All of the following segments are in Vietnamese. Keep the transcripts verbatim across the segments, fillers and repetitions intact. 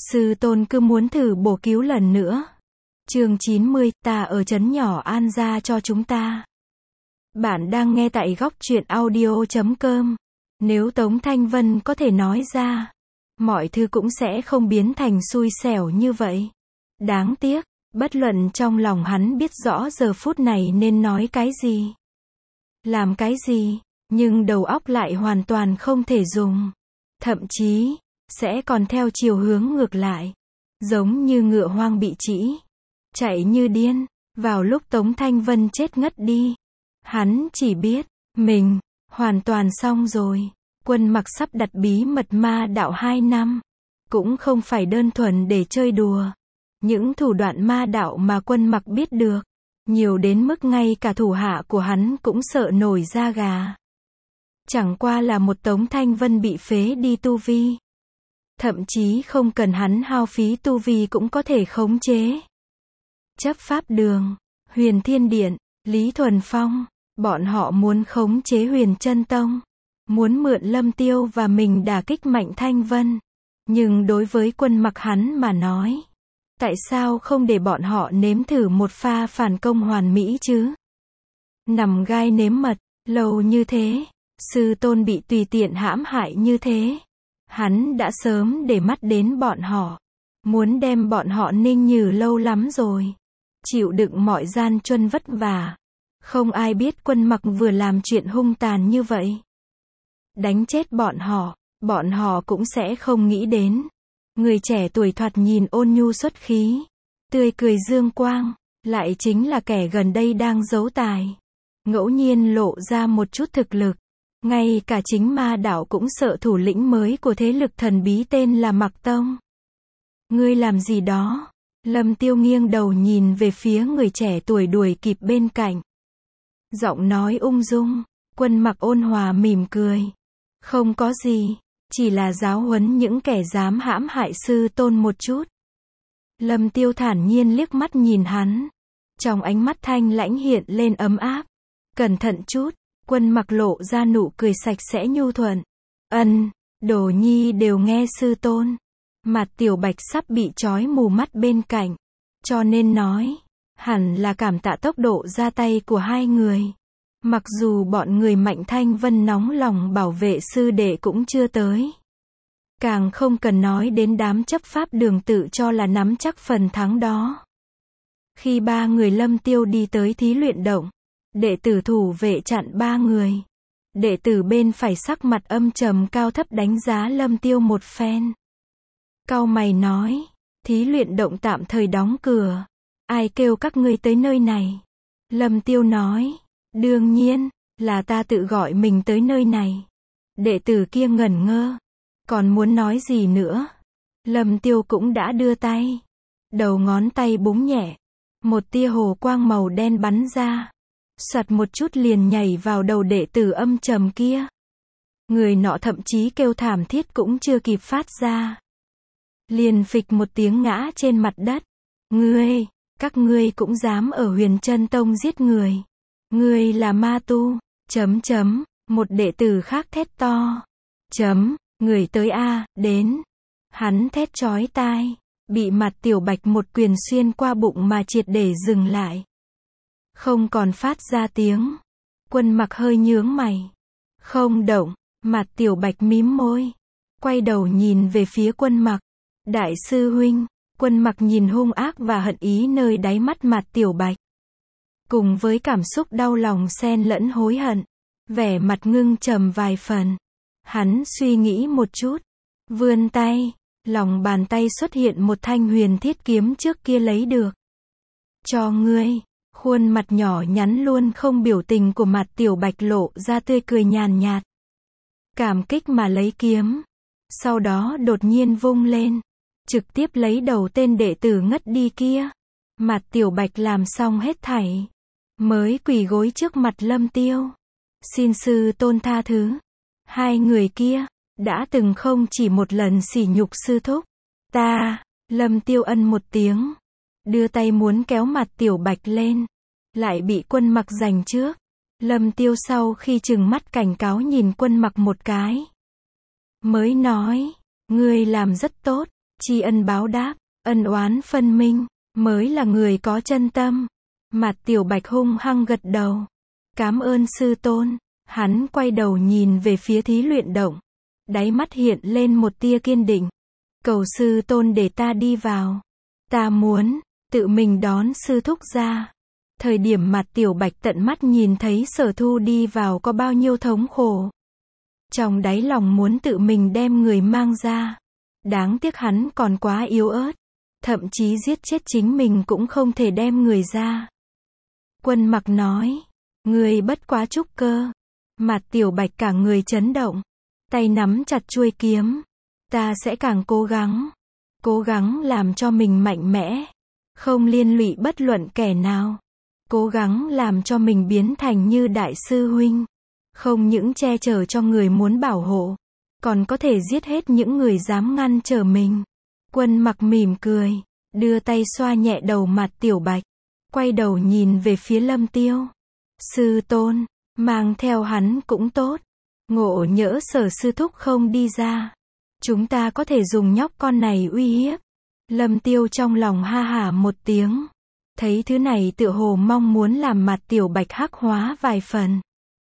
Sư tôn cứ muốn thử bổ cứu lần nữa. Chương chín mươi, ta ở trấn nhỏ An gia cho chúng ta. Bạn đang nghe tại góc truyện audio chấm com. Nếu Tống Thanh Vân có thể nói ra, mọi thứ cũng sẽ không biến thành xui xẻo như vậy. Đáng tiếc, bất luận trong lòng hắn biết rõ giờ phút này nên nói cái gì, làm cái gì, nhưng đầu óc lại hoàn toàn không thể dùng. Thậm chí, sẽ còn theo chiều hướng ngược lại. Giống như ngựa hoang bị trĩ, chạy như điên. Vào lúc Tống Thanh Vân chết ngất đi, hắn chỉ biết, mình, hoàn toàn xong rồi. Quân Mặc sắp đặt bí mật ma đạo hai năm. Cũng không phải đơn thuần để chơi đùa. Những thủ đoạn ma đạo mà Quân Mặc biết được, nhiều đến mức ngay cả thủ hạ của hắn cũng sợ nổi da gà. Chẳng qua là một Tống Thanh Vân bị phế đi tu vi. Thậm chí không cần hắn hao phí tu vi cũng có thể khống chế. Chấp pháp đường, Huyền Thiên Điện, Lý Thuần Phong, bọn họ muốn khống chế Huyền Chân Tông, muốn mượn Lâm Tiêu và mình đả kích Mạnh Thanh Vân. Nhưng đối với Quân Mặc hắn mà nói, tại sao không để bọn họ nếm thử một pha phản công hoàn mỹ chứ? Nằm gai nếm mật, lâu như thế, sư tôn bị tùy tiện hãm hại như thế. Hắn đã sớm để mắt đến bọn họ, muốn đem bọn họ ninh nhừ lâu lắm rồi. Chịu đựng mọi gian truân vất vả. Không ai biết Quân Mặc vừa làm chuyện hung tàn như vậy. Đánh chết bọn họ, bọn họ cũng sẽ không nghĩ đến. Người trẻ tuổi thoạt nhìn ôn nhu xuất khí, tươi cười dương quang, lại chính là kẻ gần đây đang giấu tài. Ngẫu nhiên lộ ra một chút thực lực. Ngay cả chính ma đạo cũng sợ thủ lĩnh mới của thế lực thần bí tên là Mặc Tông. Ngươi làm gì đó? Lâm Tiêu nghiêng đầu nhìn về phía người trẻ tuổi đuổi kịp bên cạnh. Giọng nói ung dung, Quân Mặc ôn hòa mỉm cười. Không có gì, chỉ là giáo huấn những kẻ dám hãm hại sư tôn một chút. Lâm Tiêu thản nhiên liếc mắt nhìn hắn. Trong ánh mắt thanh lãnh hiện lên ấm áp. Cẩn thận chút. Quân Mặc lộ ra nụ cười sạch sẽ nhu thuận. Ân, Đồ Nhi đều nghe sư tôn. Mặt Tiểu Bạch sắp bị trói mù mắt bên cạnh, cho nên nói, hẳn là cảm tạ tốc độ ra tay của hai người. Mặc dù bọn người Mạnh Thanh Vân nóng lòng bảo vệ sư đệ cũng chưa tới. Càng không cần nói đến đám chấp pháp đường tự cho là nắm chắc phần thắng đó. Khi ba người Lâm Tiêu đi tới thí luyện động, đệ tử thủ vệ chặn ba người. Đệ tử bên phải sắc mặt âm trầm cao thấp đánh giá Lâm Tiêu một phen. Cau mày nói, thí luyện động tạm thời đóng cửa. Ai kêu các ngươi tới nơi này? Lâm Tiêu nói, đương nhiên, là ta tự gọi mình tới nơi này. Đệ tử kia ngẩn ngơ, còn muốn nói gì nữa? Lâm Tiêu cũng đã đưa tay. Đầu ngón tay búng nhẹ. Một tia hồ quang màu đen bắn ra. Soạt một chút liền nhảy vào đầu đệ tử âm trầm kia. Người nọ thậm chí kêu thảm thiết cũng chưa kịp phát ra. Liền phịch một tiếng ngã trên mặt đất. Ngươi, các ngươi cũng dám ở Huyền Chân Tông giết người. Ngươi là ma tu, chấm chấm, một đệ tử khác thét to. Chấm, người tới a, đến. Hắn thét chói tai, bị Mặt Tiểu Bạch một quyền xuyên qua bụng mà triệt để dừng lại. Không còn phát ra tiếng. Quân Mặc hơi nhướng mày. Không động, Mặt Tiểu Bạch mím môi. Quay đầu nhìn về phía Quân Mặc. Đại sư huynh. Quân Mặc nhìn hung ác và hận ý nơi đáy mắt Mặt Tiểu Bạch. Cùng với cảm xúc đau lòng xen lẫn hối hận. Vẻ mặt ngưng trầm vài phần. Hắn suy nghĩ một chút. Vươn tay. Lòng bàn tay xuất hiện một thanh huyền thiết kiếm trước kia lấy được. Cho ngươi. Khuôn mặt nhỏ nhắn luôn không biểu tình của Mặt Tiểu Bạch lộ ra tươi cười nhàn nhạt. Cảm kích mà lấy kiếm. Sau đó đột nhiên vung lên. Trực tiếp lấy đầu tên đệ tử ngất đi kia. Mặt Tiểu Bạch làm xong hết thảy. Mới quỳ gối trước mặt Lâm Tiêu. Xin sư tôn tha thứ. Hai người kia, đã từng không chỉ một lần sỉ nhục sư thúc. Ta, Lâm Tiêu ân một tiếng. Đưa tay muốn kéo Mặt Tiểu Bạch lên. Lại bị Quân Mặc giành trước. Lâm Tiêu sau khi trừng mắt cảnh cáo nhìn Quân Mặc một cái. Mới nói, ngươi làm rất tốt, tri ân báo đáp, ân oán phân minh, mới là người có chân tâm. Mặt Tiểu Bạch hung hăng gật đầu. Cám ơn sư tôn. Hắn quay đầu nhìn về phía thí luyện động. Đáy mắt hiện lên một tia kiên định. Cầu sư tôn để ta đi vào. Ta muốn tự mình đón sư thúc ra. Thời điểm mặt Tiểu Bạch tận mắt nhìn thấy Sở Thu đi vào có bao nhiêu thống khổ. Trong đáy lòng muốn tự mình đem người mang ra. Đáng tiếc hắn còn quá yếu ớt. Thậm chí giết chết chính mình cũng không thể đem người ra. Quân Mặc nói. Người bất quá trúc cơ. Mặt Tiểu Bạch cả người chấn động. Tay nắm chặt chuôi kiếm. Ta sẽ càng cố gắng. Cố gắng làm cho mình mạnh mẽ. Không liên lụy bất luận kẻ nào. Cố gắng làm cho mình biến thành như đại sư huynh. Không những che chở cho người muốn bảo hộ. Còn có thể giết hết những người dám ngăn trở mình. Quân Mặc mỉm cười. Đưa tay xoa nhẹ đầu mặt Tiểu Bạch. Quay đầu nhìn về phía Lâm Tiêu. Sư tôn. Mang theo hắn cũng tốt. Ngộ nhỡ Sở sư thúc không đi ra. Chúng ta có thể dùng nhóc con này uy hiếp. Lâm Tiêu trong lòng ha hả một tiếng. Thấy thứ này tựa hồ mong muốn làm mặt Tiểu Bạch hắc hóa vài phần.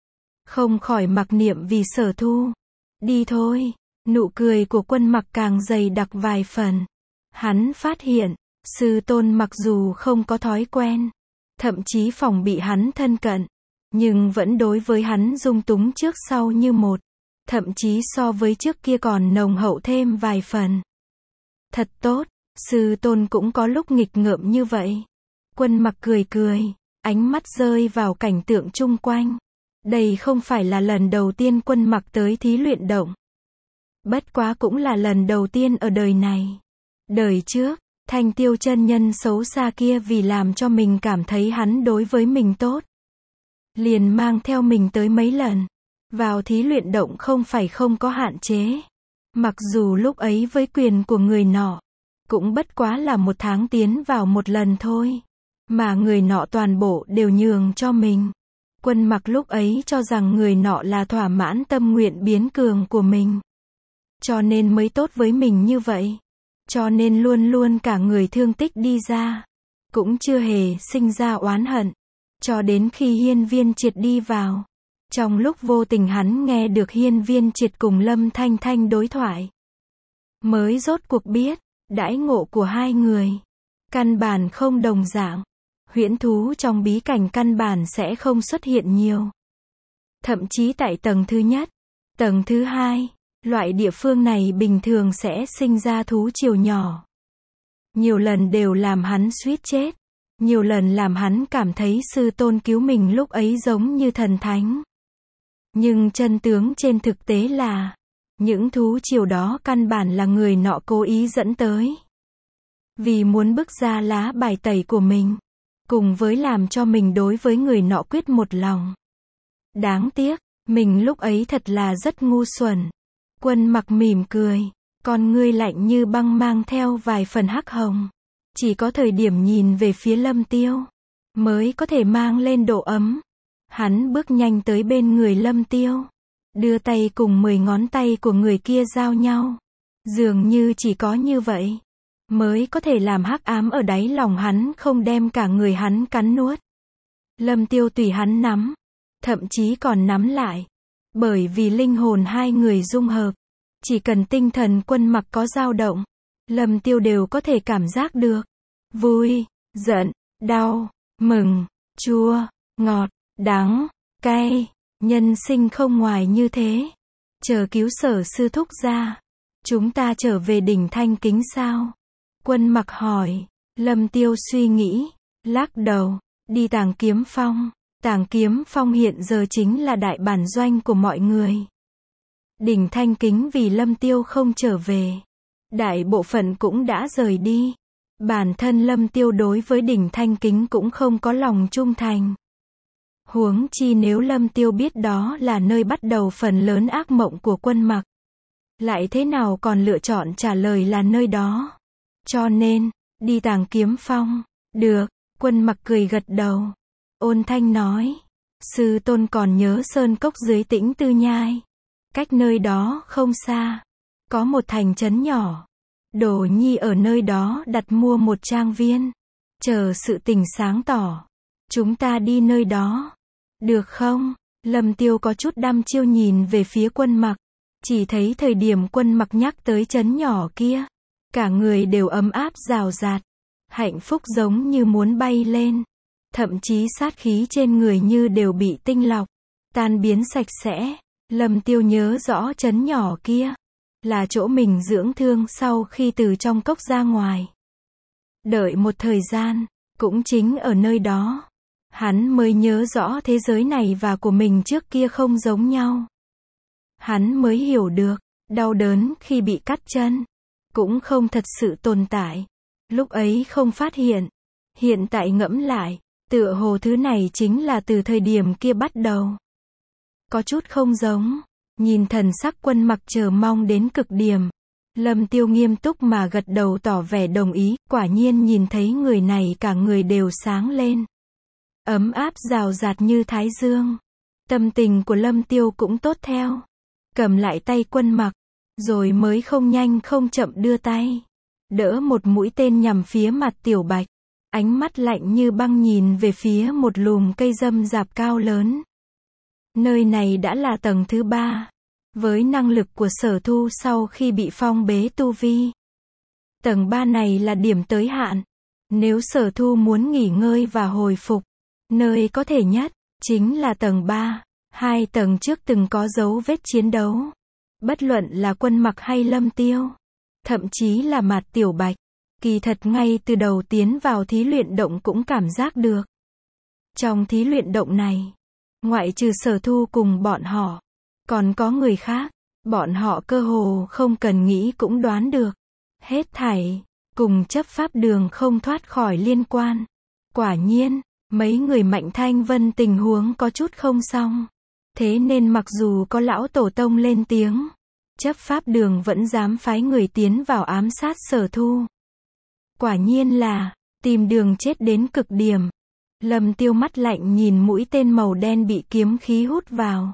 Không khỏi mặc niệm vì Sở Thu. Đi thôi. Nụ cười của Quân Mặc càng dày đặc vài phần. Hắn phát hiện, sư tôn mặc dù không có thói quen, thậm chí phòng bị hắn thân cận, nhưng vẫn đối với hắn dung túng trước sau như một. Thậm chí so với trước kia còn nồng hậu thêm vài phần. Thật tốt, sư tôn cũng có lúc nghịch ngợm như vậy. Quân Mặc cười cười, ánh mắt rơi vào cảnh tượng chung quanh. Đây không phải là lần đầu tiên Quân Mặc tới thí luyện động. Bất quá cũng là lần đầu tiên ở đời này. Đời trước, Thanh Tiêu chân nhân xấu xa kia vì làm cho mình cảm thấy hắn đối với mình tốt. Liền mang theo mình tới mấy lần. Vào thí luyện động không phải không có hạn chế. Mặc dù lúc ấy với quyền của người nọ, cũng bất quá là một tháng tiến vào một lần thôi. Mà người nọ toàn bộ đều nhường cho mình. Quân Mặc lúc ấy cho rằng người nọ là thỏa mãn tâm nguyện biến cường của mình. Cho nên mới tốt với mình như vậy. Cho nên luôn luôn cả người thương tích đi ra. Cũng chưa hề sinh ra oán hận. Cho đến khi Hiên Viên Triệt đi vào. Trong lúc vô tình hắn nghe được Hiên Viên Triệt cùng Lâm Thanh Thanh đối thoại. Mới rốt cuộc biết, đãi ngộ của hai người. Căn bản không đồng dạng. Huyễn thú trong bí cảnh căn bản sẽ không xuất hiện nhiều. Thậm chí tại tầng thứ nhất, tầng thứ hai, loại địa phương này bình thường sẽ sinh ra thú triều nhỏ. Nhiều lần đều làm hắn suýt chết. Nhiều lần làm hắn cảm thấy sư tôn cứu mình lúc ấy giống như thần thánh. Nhưng chân tướng trên thực tế là, những thú triều đó căn bản là người nọ cố ý dẫn tới. Vì muốn bức ra lá bài tẩy của mình. Cùng với làm cho mình đối với người nọ quyết một lòng. Đáng tiếc, mình lúc ấy thật là rất ngu xuẩn. Quân Mặc mỉm cười, con ngươi lạnh như băng mang theo vài phần hắc hồng. Chỉ có thời điểm nhìn về phía Lâm Tiêu, mới có thể mang lên độ ấm. Hắn bước nhanh tới bên người Lâm Tiêu. Đưa tay cùng mười ngón tay của người kia giao nhau. Dường như chỉ có như vậy. Mới có thể làm hắc ám ở đáy lòng hắn không đem cả người hắn cắn nuốt. Lâm Tiêu tùy hắn nắm. Thậm chí còn nắm lại. Bởi vì linh hồn hai người dung hợp. Chỉ cần tinh thần Quân Mặc có dao động. Lâm Tiêu đều có thể cảm giác được. Vui, giận, đau, mừng, chua, ngọt, đắng, cay. Nhân sinh không ngoài như thế. Chờ cứu Sở sư thúc ra. Chúng ta trở về đỉnh Thanh Kính sao? Quân Mặc hỏi. Lâm Tiêu suy nghĩ. Lắc đầu. Đi Tàng Kiếm Phong. Tàng Kiếm Phong hiện giờ chính là đại bản doanh của mọi người. Đỉnh Thanh Kính vì Lâm Tiêu không trở về. Đại bộ phận cũng đã rời đi. Bản thân Lâm Tiêu đối với đỉnh Thanh Kính cũng không có lòng trung thành. Huống chi nếu Lâm Tiêu biết đó là nơi bắt đầu phần lớn ác mộng của Quân Mặc. Lại thế nào còn lựa chọn trả lời là nơi đó. Cho nên, đi Tàng Kiếm Phong. Được, Quân Mặc cười gật đầu. Ôn thanh nói. Sư tôn còn nhớ sơn cốc dưới Tĩnh Tư Nhai. Cách nơi đó không xa. Có một thành trấn nhỏ. Đồ nhi ở nơi đó đặt mua một trang viên. Chờ sự tình sáng tỏ. Chúng ta đi nơi đó. Được không? Lâm Tiêu có chút đăm chiêu nhìn về phía Quân Mặc. Chỉ thấy thời điểm Quân Mặc nhắc tới trấn nhỏ kia. Cả người đều ấm áp rào rạt. Hạnh phúc giống như muốn bay lên. Thậm chí sát khí trên người như đều bị tinh lọc. Tan biến sạch sẽ. Lâm Tiêu nhớ rõ trấn nhỏ kia. Là chỗ mình dưỡng thương sau khi từ trong cốc ra ngoài. Đợi một thời gian. Cũng chính ở nơi đó. Hắn mới nhớ rõ thế giới này và của mình trước kia không giống nhau. Hắn mới hiểu được. Đau đớn khi bị cắt chân. Cũng không thật sự tồn tại. Lúc ấy không phát hiện. Hiện tại ngẫm lại. Tựa hồ thứ này chính là từ thời điểm kia bắt đầu. Có chút không giống. Nhìn thần sắc Quân Mặc chờ mong đến cực điểm. Lâm Tiêu nghiêm túc mà gật đầu tỏ vẻ đồng ý. Quả nhiên nhìn thấy người này cả người đều sáng lên. Ấm áp rào rạt như thái dương. Tâm tình của Lâm Tiêu cũng tốt theo. Cầm lại tay Quân Mặc. Rồi mới không nhanh không chậm đưa tay. Đỡ một mũi tên nhằm phía mặt Tiểu Bạch. Ánh mắt lạnh như băng nhìn về phía một lùm cây râm rạp cao lớn. Nơi này đã là tầng thứ ba. Với năng lực của Sở Thu sau khi bị phong bế tu vi. Tầng ba này là điểm tới hạn. Nếu Sở Thu muốn nghỉ ngơi và hồi phục. Nơi có thể nhất, chính là tầng ba. Hai tầng trước từng có dấu vết chiến đấu. Bất luận là Quân Mặc hay Lâm Tiêu. Thậm chí là mặt Tiểu Bạch. Kỳ thật ngay từ đầu tiến vào thí luyện động cũng cảm giác được. Trong thí luyện động này, ngoại trừ Sở Thu cùng bọn họ, còn có người khác, bọn họ cơ hồ không cần nghĩ cũng đoán được. Hết thảy, cùng chấp pháp đường không thoát khỏi liên quan. Quả nhiên, mấy người Mạnh Thanh Vân tình huống có chút không xong. Thế nên mặc dù có lão tổ tông lên tiếng, chấp pháp đường vẫn dám phái người tiến vào ám sát Sở Thu. Quả nhiên là, tìm đường chết đến cực điểm. Lâm Tiêu mắt lạnh nhìn mũi tên màu đen bị kiếm khí hút vào.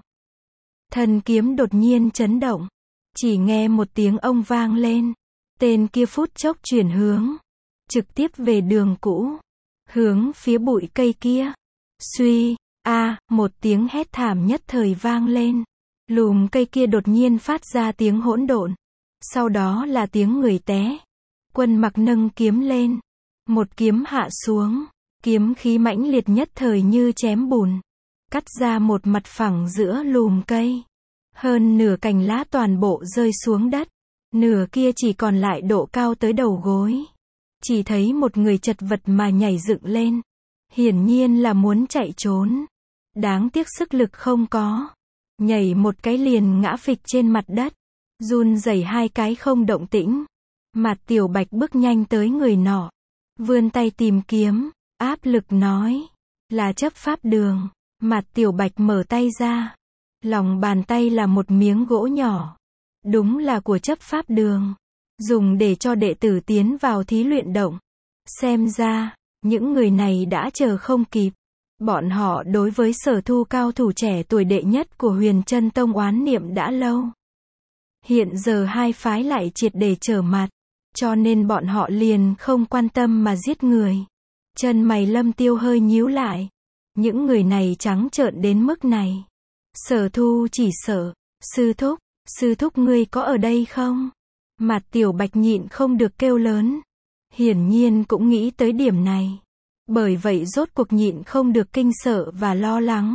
Thân kiếm đột nhiên chấn động. Chỉ nghe một tiếng ông vang lên. Tên kia phút chốc chuyển hướng. Trực tiếp về đường cũ. Hướng phía bụi cây kia. Suy, a một tiếng hét thảm nhất thời vang lên. Lùm cây kia đột nhiên phát ra tiếng hỗn độn. Sau đó là tiếng người té. Quân Mặc nâng kiếm lên. Một kiếm hạ xuống. Kiếm khí mãnh liệt nhất thời như chém bùn. Cắt ra một mặt phẳng giữa lùm cây. Hơn nửa cành lá toàn bộ rơi xuống đất. Nửa kia chỉ còn lại độ cao tới đầu gối. Chỉ thấy một người chật vật mà nhảy dựng lên. Hiển nhiên là muốn chạy trốn. Đáng tiếc sức lực không có. Nhảy một cái liền ngã phịch trên mặt đất. Run rẩy hai cái không động tĩnh. Mặt Tiểu Bạch bước nhanh tới người nọ. Vươn tay tìm kiếm. Áp lực nói. Là chấp pháp đường. Mặt Tiểu Bạch mở tay ra. Lòng bàn tay là một miếng gỗ nhỏ. Đúng là của chấp pháp đường. Dùng để cho đệ tử tiến vào thí luyện động. Xem ra, những người này đã chờ không kịp. Bọn họ đối với Sở Thu cao thủ trẻ tuổi đệ nhất của Huyền Chân Tông oán niệm đã lâu. Hiện giờ hai phái lại triệt để trở mặt. Cho nên bọn họ liền không quan tâm mà giết người. Chân mày Lâm Tiêu hơi nhíu lại. Những người này trắng trợn đến mức này. Sở Thu chỉ sợ. Sư thúc, sư thúc ngươi có ở đây không? Mặt Tiểu Bạch nhịn không được kêu lớn. Hiển nhiên cũng nghĩ tới điểm này. Bởi vậy rốt cuộc nhịn không được kinh sợ và lo lắng.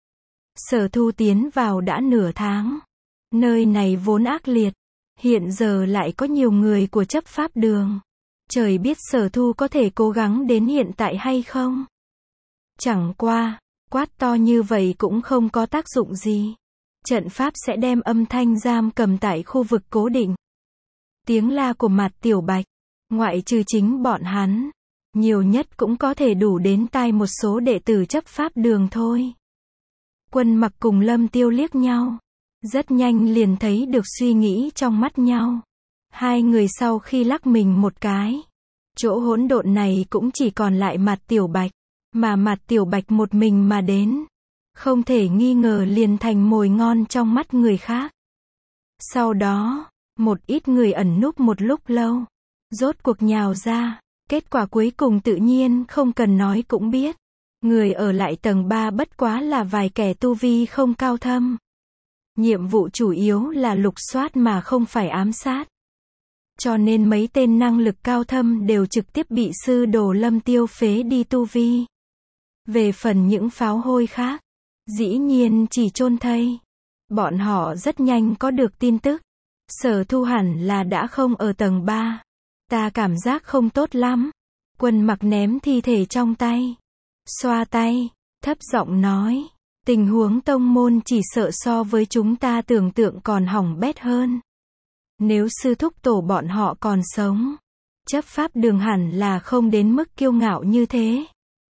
Sở Thu tiến vào đã nửa tháng. Nơi này vốn ác liệt. Hiện giờ lại có nhiều người của chấp pháp đường. Trời biết Sở Thu có thể cố gắng đến hiện tại hay không? Chẳng qua, quát to như vậy cũng không có tác dụng gì. Trận pháp sẽ đem âm thanh giam cầm tại khu vực cố định. Tiếng la của mặt Tiểu Bạch, ngoại trừ chính bọn hắn, nhiều nhất cũng có thể đủ đến tai một số đệ tử chấp pháp đường thôi. Quân Mặc cùng Lâm Tiêu liếc nhau. Rất nhanh liền thấy được suy nghĩ trong mắt nhau. Hai người sau khi lắc mình một cái. Chỗ hỗn độn này cũng chỉ còn lại mặt Tiểu Bạch. Mà mặt Tiểu Bạch một mình mà đến. Không thể nghi ngờ liền thành mồi ngon trong mắt người khác. Sau đó, một ít người ẩn núp một lúc lâu. rốt cuộc nhào ra. Kết quả cuối cùng tự nhiên không cần nói cũng biết. Người ở lại tầng ba bất quá là vài kẻ tu vi không cao thâm. Nhiệm vụ chủ yếu là lục soát mà không phải ám sát. Cho nên mấy tên năng lực cao thâm đều trực tiếp bị sư đồ Lâm Tiêu phế đi tu vi. Về phần những pháo hôi khác, dĩ nhiên chỉ chôn thây. Bọn họ rất nhanh có được tin tức. Sở Thu hẳn là đã không ở tầng ba. Ta cảm giác không tốt lắm. Quân Mặc ném thi thể trong tay. Xoa tay, thấp giọng nói. Tình huống tông môn chỉ sợ so với chúng ta tưởng tượng còn hỏng bét hơn. Nếu sư thúc tổ bọn họ còn sống, chấp pháp đường hẳn là không đến mức kiêu ngạo như thế.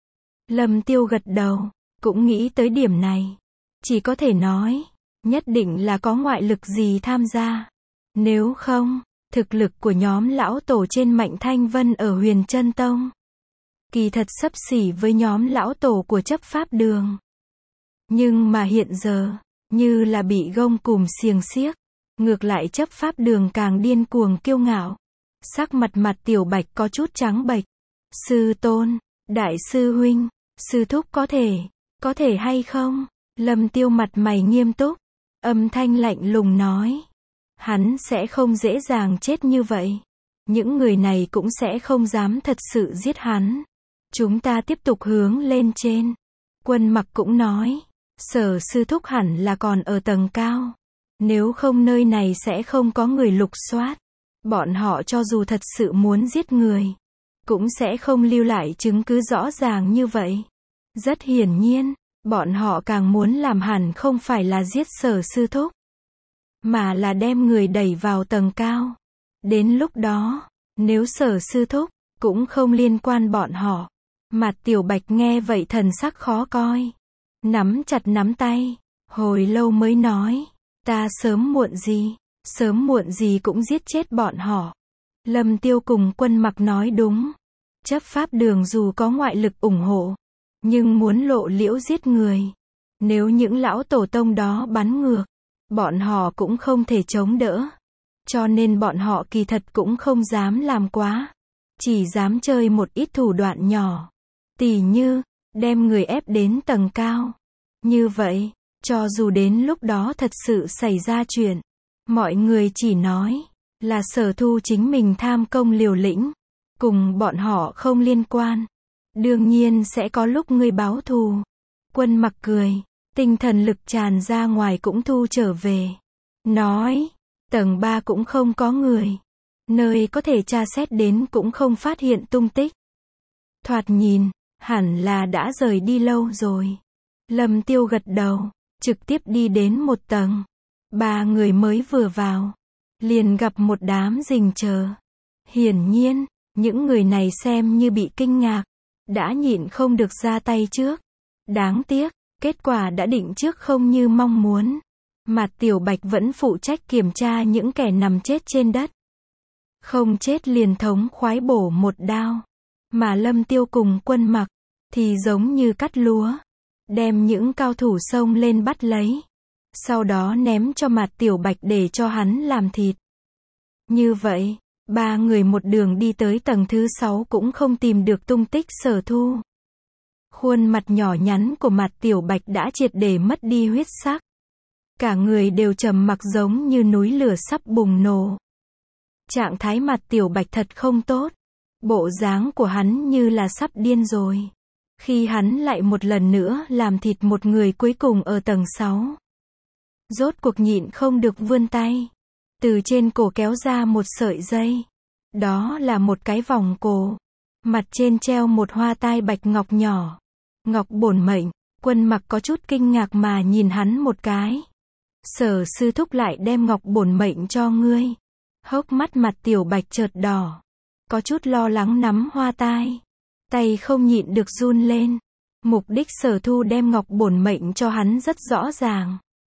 Lâm Tiêu gật đầu, cũng nghĩ tới điểm này. Chỉ có thể nói, nhất định là có ngoại lực gì tham gia. Nếu không, thực lực của nhóm lão tổ trên Mạnh Thanh Vân ở Huyền Chân Tông, kỳ thật xấp xỉ với nhóm lão tổ của chấp pháp đường. Nhưng mà hiện giờ, như là bị gông cùm xiềng xiếc, ngược lại chấp pháp đường càng điên cuồng kiêu ngạo. Sắc mặt mặt Tiểu Bạch có chút trắng bệch. Sư tôn, đại sư huynh, sư thúc có thể, có thể hay không? Lâm Tiêu mặt mày nghiêm túc, âm thanh lạnh lùng nói. Hắn sẽ không dễ dàng chết như vậy. Những người này cũng sẽ không dám thật sự giết hắn. Chúng ta tiếp tục hướng lên trên. Quân Mặc cũng nói. Sở sư thúc hẳn là còn ở tầng cao. Nếu không nơi này sẽ không có người lục soát. Bọn họ cho dù thật sự muốn giết người, cũng sẽ không lưu lại chứng cứ rõ ràng như vậy. Rất hiển nhiên, bọn họ càng muốn làm hẳn không phải là giết sở sư thúc, mà là đem người đẩy vào tầng cao. Đến lúc đó, nếu sở sư thúc, cũng không liên quan bọn họ. Mặt Tiểu Bạch nghe vậy thần sắc khó coi. Nắm chặt nắm tay, hồi lâu mới nói. Ta sớm muộn gì, sớm muộn gì cũng giết chết bọn họ. Lâm Tiêu cùng Quân Mặc nói đúng. Chấp pháp đường dù có ngoại lực ủng hộ, nhưng muốn lộ liễu giết người. Nếu những lão tổ tông đó bắn ngược, bọn họ cũng không thể chống đỡ. Cho nên bọn họ kỳ thật cũng không dám làm quá. Chỉ dám chơi một ít thủ đoạn nhỏ. Tỉ như, đem người ép đến tầng cao. Như vậy, cho dù đến lúc đó thật sự xảy ra chuyện, mọi người chỉ nói là Sở Thu chính mình tham công liều lĩnh, cùng bọn họ không liên quan. Đương nhiên sẽ có lúc ngươi báo thù. Quân Mặc cười, tinh thần lực tràn ra ngoài cũng thu trở về. Nói, tầng ba cũng không có người. Nơi có thể tra xét đến cũng không phát hiện tung tích. Thoạt nhìn, hẳn là đã rời đi lâu rồi. Lâm Tiêu gật đầu, trực tiếp đi đến một tầng. Ba người mới vừa vào, liền gặp một đám rình chờ. Hiển nhiên, những người này xem như bị kinh ngạc, đã nhịn không được ra tay trước. Đáng tiếc, kết quả đã định trước không như mong muốn. Mặt Tiểu Bạch vẫn phụ trách kiểm tra những kẻ nằm chết trên đất. Không chết liền thống khoái bổ một đao. Mà Lâm Tiêu cùng Quân Mặc, thì giống như cắt lúa. Đem những cao thủ xông lên bắt lấy. Sau đó ném cho Mặt Tiểu Bạch để cho hắn làm thịt. Như vậy, ba người một đường đi tới tầng thứ sáu cũng không tìm được tung tích Sở Thu. Khuôn mặt nhỏ nhắn của Mặt Tiểu Bạch đã triệt để mất đi huyết sắc. Cả người đều trầm mặc giống như núi lửa sắp bùng nổ. Trạng thái Mặt Tiểu Bạch thật không tốt. Bộ dáng của hắn như là sắp điên rồi. Khi hắn lại một lần nữa làm thịt một người cuối cùng ở tầng sáu. Rốt cuộc nhịn không được vươn tay. Từ trên cổ kéo ra một sợi dây. Đó là một cái vòng cổ. Mặt trên treo một hoa tai bạch ngọc nhỏ. Ngọc bổn mệnh. Quân Mặc có chút kinh ngạc mà nhìn hắn một cái. Sở sư thúc lại đem ngọc bổn mệnh cho ngươi. Hốc mắt Mặt Tiểu Bạch chợt đỏ. Có chút lo lắng nắm hoa tai. Tay không nhịn được run lên. Mục đích Sở Thu đem ngọc bổn mệnh cho hắn rất rõ ràng.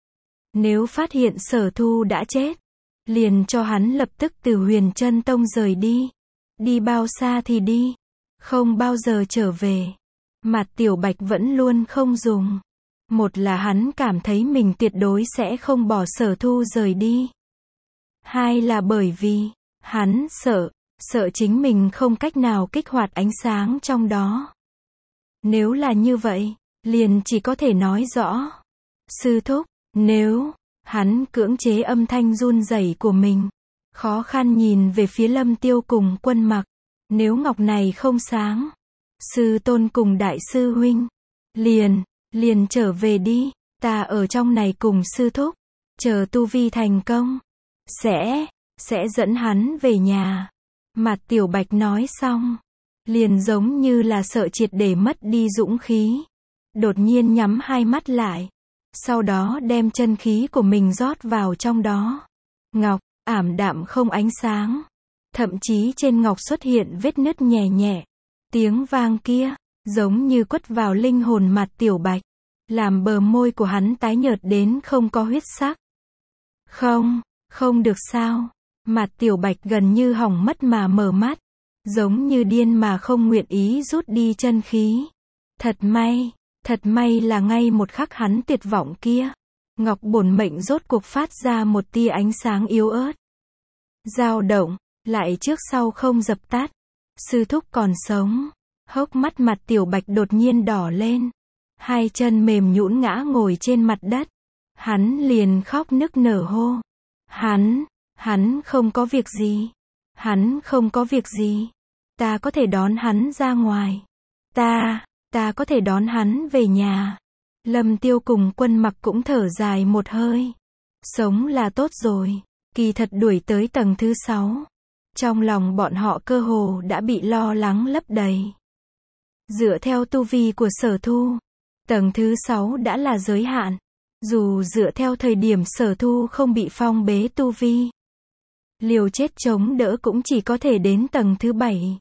Nếu phát hiện Sở Thu đã chết, liền cho hắn lập tức từ Huyền Chân Tông rời đi. Đi bao xa thì đi. Không bao giờ trở về. Mặt Tiểu Bạch vẫn luôn không dùng. Một là hắn cảm thấy mình tuyệt đối sẽ không bỏ Sở Thu rời đi. Hai là bởi vì, hắn sợ, sợ chính mình không cách nào kích hoạt ánh sáng trong đó. Nếu là như vậy, liền chỉ có thể nói rõ. Sư thúc, nếu, hắn cưỡng chế âm thanh run rẩy của mình, khó khăn nhìn về phía Lâm Tiêu cùng Quân Mặc. Nếu ngọc này không sáng, sư tôn cùng đại sư huynh, liền, liền trở về đi, ta ở trong này cùng sư thúc, chờ tu vi thành công, sẽ, sẽ dẫn hắn về nhà. Mặt Tiểu Bạch nói xong, liền giống như là sợ triệt để mất đi dũng khí, đột nhiên nhắm hai mắt lại, sau đó đem chân khí của mình rót vào trong đó. Ngọc, ảm đạm không ánh sáng, thậm chí trên ngọc xuất hiện vết nứt nhẹ nhẹ. Tiếng vang kia, giống như quất vào linh hồn Mặt Tiểu Bạch, làm bờ môi của hắn tái nhợt đến không có huyết sắc. Không, không được sao? Mặt Tiểu Bạch gần như hỏng mất mà mở mắt, giống như điên mà không nguyện ý rút đi chân khí. Thật may, thật may là ngay một khắc hắn tuyệt vọng kia, ngọc bổn mệnh rốt cuộc phát ra một tia ánh sáng yếu ớt. Dao động, lại trước sau không dập tắt. Sư thúc còn sống. Hốc mắt Mặt Tiểu Bạch đột nhiên đỏ lên. Hai chân mềm nhũn ngã ngồi trên mặt đất. Hắn liền khóc nức nở hô. Hắn, hắn không có việc gì. Hắn không có việc gì. Ta có thể đón hắn ra ngoài. Ta, ta có thể đón hắn về nhà. Lâm Tiêu cùng Quân Mặc cũng thở dài một hơi. Sống là tốt rồi. Kỳ thật đuổi tới tầng thứ sáu. Trong lòng bọn họ cơ hồ đã bị lo lắng lấp đầy. Dựa theo tu vi của Sở Thu, tầng thứ sáu đã là giới hạn. Dù dựa theo thời điểm Sở Thu không bị phong bế tu vi, liều chết chống đỡ cũng chỉ có thể đến tầng thứ bảy.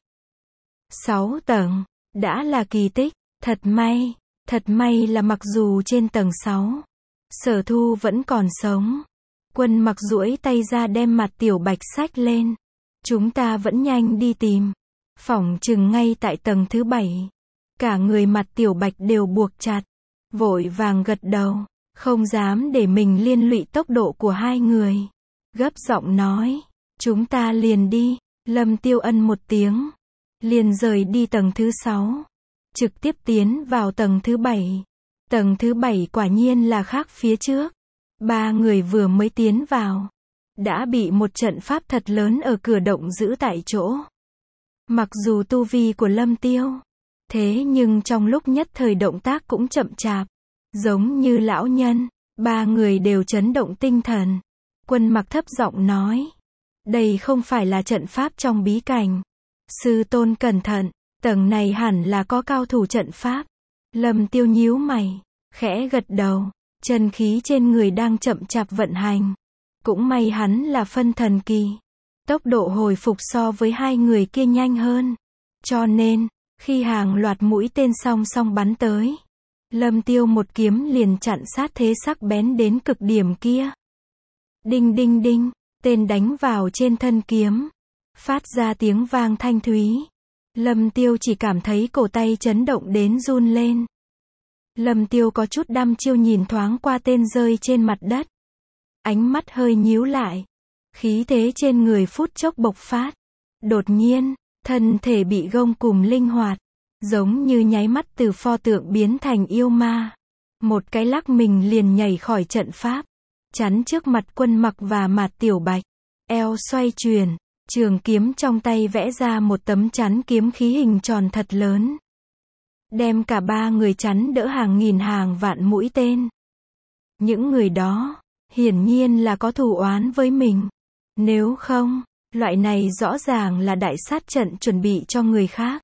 Sáu tầng, đã là kỳ tích. Thật may, thật may là mặc dù trên tầng sáu, Sở Thu vẫn còn sống. Quân Mặc duỗi tay ra đem Mặt Tiểu Bạch xách lên. Chúng ta vẫn nhanh đi tìm. Phỏng chừng ngay tại tầng thứ bảy. Cả người Mặt Tiểu Bạch đều buộc chặt. Vội vàng gật đầu. Không dám để mình liên lụy tốc độ của hai người. Gấp giọng nói. Chúng ta liền đi. Lâm Tiêu ân một tiếng. Liền rời đi tầng thứ sáu. Trực tiếp tiến vào tầng thứ bảy. Tầng thứ bảy quả nhiên là khác phía trước. Ba người vừa mới tiến vào, đã bị một trận pháp thật lớn ở cửa động giữ tại chỗ. Mặc dù tu vi của Lâm Tiêu, thế nhưng trong lúc nhất thời động tác cũng chậm chạp, giống như lão nhân. Ba người đều chấn động tinh thần. Quân Mặc thấp giọng nói, đây không phải là trận pháp trong bí cảnh. Sư tôn cẩn thận, tầng này hẳn là có cao thủ trận pháp. Lâm Tiêu nhíu mày, khẽ gật đầu. Chân khí trên người đang chậm chạp vận hành. Cũng may hắn là phân thần kỳ. Tốc độ hồi phục so với hai người kia nhanh hơn. Cho nên, khi hàng loạt mũi tên song song bắn tới, Lâm Tiêu một kiếm liền chặn sát thế sắc bén đến cực điểm kia. Đinh đinh đinh, tên đánh vào trên thân kiếm, phát ra tiếng vang thanh thúy. Lâm Tiêu chỉ cảm thấy cổ tay chấn động đến run lên. Lâm Tiêu có chút đăm chiêu nhìn thoáng qua tên rơi trên mặt đất. Ánh mắt hơi nhíu lại. Khí thế trên người phút chốc bộc phát. Đột nhiên, thân thể bị gông cùm linh hoạt. Giống như nháy mắt từ pho tượng biến thành yêu ma. Một cái lắc mình liền nhảy khỏi trận pháp. Chắn trước mặt Quân Mặc và Mặt Tiểu Bạch. Eo xoay chuyển. Trường kiếm trong tay vẽ ra một tấm chắn kiếm khí hình tròn thật lớn. Đem cả ba người chắn đỡ hàng nghìn hàng vạn mũi tên. Những người đó, hiển nhiên là có thù oán với mình. Nếu không, loại này rõ ràng là đại sát trận chuẩn bị cho người khác.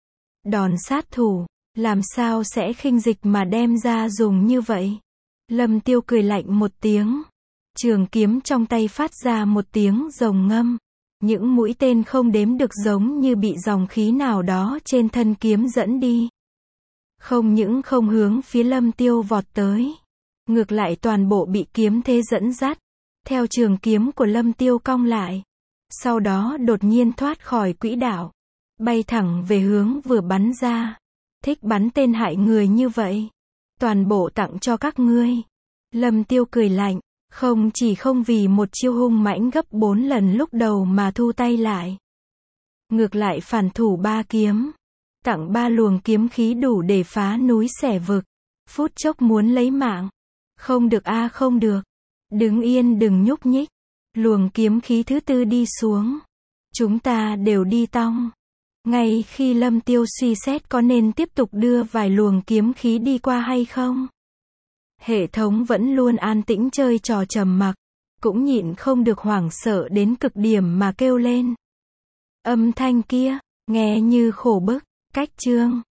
Đòn sát thủ, làm sao sẽ khinh dịch mà đem ra dùng như vậy? Lâm Tiêu cười lạnh một tiếng. Trường kiếm trong tay phát ra một tiếng rồng ngâm. Những mũi tên không đếm được giống như bị dòng khí nào đó trên thân kiếm dẫn đi. Không những không hướng phía Lâm Tiêu vọt tới, ngược lại toàn bộ bị kiếm thế dẫn dắt, theo trường kiếm của Lâm Tiêu cong lại. Sau đó đột nhiên thoát khỏi quỹ đạo, bay thẳng về hướng vừa bắn ra. Thích bắn tên hại người như vậy, toàn bộ tặng cho các ngươi. Lâm Tiêu cười lạnh, không chỉ không vì một chiêu hung mãnh gấp bốn lần lúc đầu mà thu tay lại. Ngược lại phản thủ ba kiếm. Tặng ba luồng kiếm khí đủ để phá núi xẻ vực. Phút chốc muốn lấy mạng. Không được a không được. Đứng yên đừng nhúc nhích. Luồng kiếm khí thứ tư đi xuống. Chúng ta đều đi tong. Ngay khi Lâm Tiêu suy xét có nên tiếp tục đưa vài luồng kiếm khí đi qua hay không. Hệ thống vẫn luôn an tĩnh chơi trò trầm mặc. Cũng nhịn không được hoảng sợ đến cực điểm mà kêu lên. Âm thanh kia, nghe như khổ bức. Cách chương